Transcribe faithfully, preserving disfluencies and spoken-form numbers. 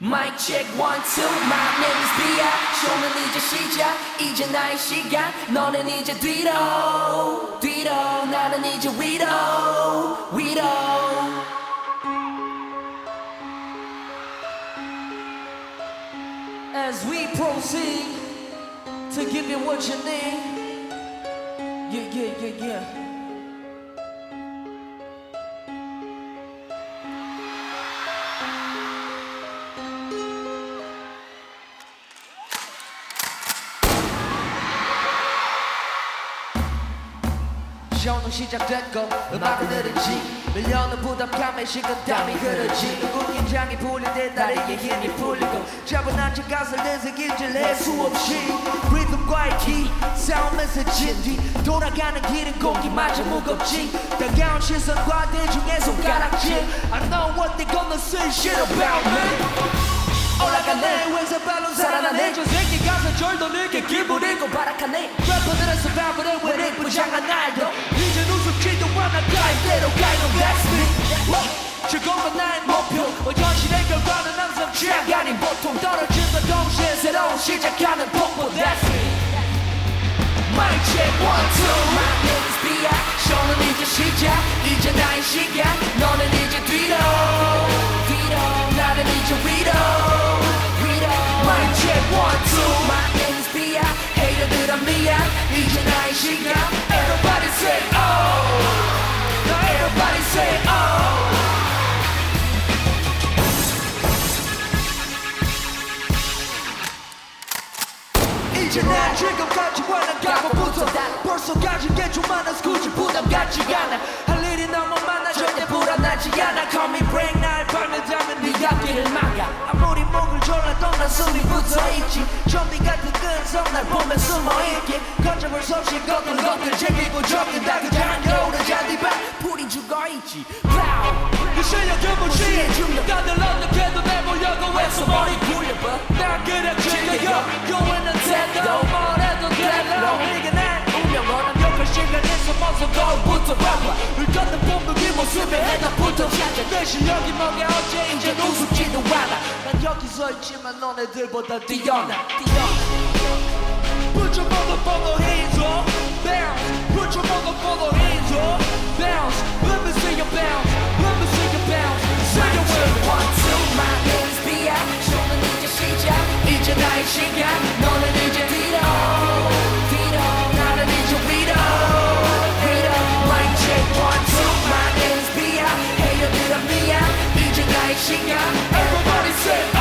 Mic check one two my name is Bia 쇼는 이제 시작 이제 나의 시간 너는 이제 뒤로 뒤로 나는 이제 위로 위로 As we proceed to give you what you need. Yeah, yeah, yeah, yeah. 쇼는 시작됐고 음악은 흐르지 밀려오는 부담감에 식은땀이 흐르지 누구 긴장이 풀릴 때 다리에 힘이 풀리고 차분한 척 가설 내색인질 낼수 없이 리듬과의 키 싸움에서 진뒤 돌아가는 길은 공기마저 무겁지 따가운 시선과 대중의 손가락질 I know what they gonna say shit about me 올라가네 왼손발로 살아나네 저 새끼 가서 절도 늦게 기분이고 바락하네 래퍼들은 서바이벌에 왜 이쁘장한 날도 이젠 우습지도 않아 가입대로 가이노 that's me 즐거운 나의 목표 어, 현실의 결과는 항상 취약 아닌 보통 떨어진과 동시에 새로운 시작하는 폭포 that's me Mic check one two my name is Bia 쇼는 이제 시작 이제 나의 시간 너는 이제 뒤로 뒤로 나는 이제 위로 위로 Mic check one two my name is Bia hater들아 미안 이제 나의 시간 Everybody say oh Now everybody say oh 이제 난 지금까지 원한 각오부터 벌써 가진 게 좀 많아서 굳이 부담 갖지 않아 할 일이 너무 많아 절대 불안하지 않아 Call me break 날 발매자면 네 앞길을 막아 아무리 목을 졸라도 난 숨이 붙어있지 좀비 같은 끈성 날 보면 숨어있게 거점을 섭씨 걷는 것들 즐기고 적는다 그냥 겨울의 잔디밭 불이 죽어있지 그 실력은 무시해 다들 어떻게도 내보려고 해서 머리 굴려봐 난 그냥 즐겨요 going Nintendo 뭐래도 되려 이게 난 운명 완벽한 시간에서 먼저 거울부터 봐봐 을 걷는 본능이 모습에 해답부터 찾아 내 실력이 뭐가 어째 이젠 우습지도 않아 난 여기 서 있지만 너네들보다 뛰어나 Put your motherfucker hands up Bounce Put your motherfucker hands up Bounce Let me see you bounce Let me see you bounce Say your word one two my name is Bia 쇼는 이제 시작 이제 나의 시간 너는 이제 뒤로 뒤로 나는 이제 위로 위로 Mic check one two my name is Bia hater들아 미안 이제 나의 시간 Everybody say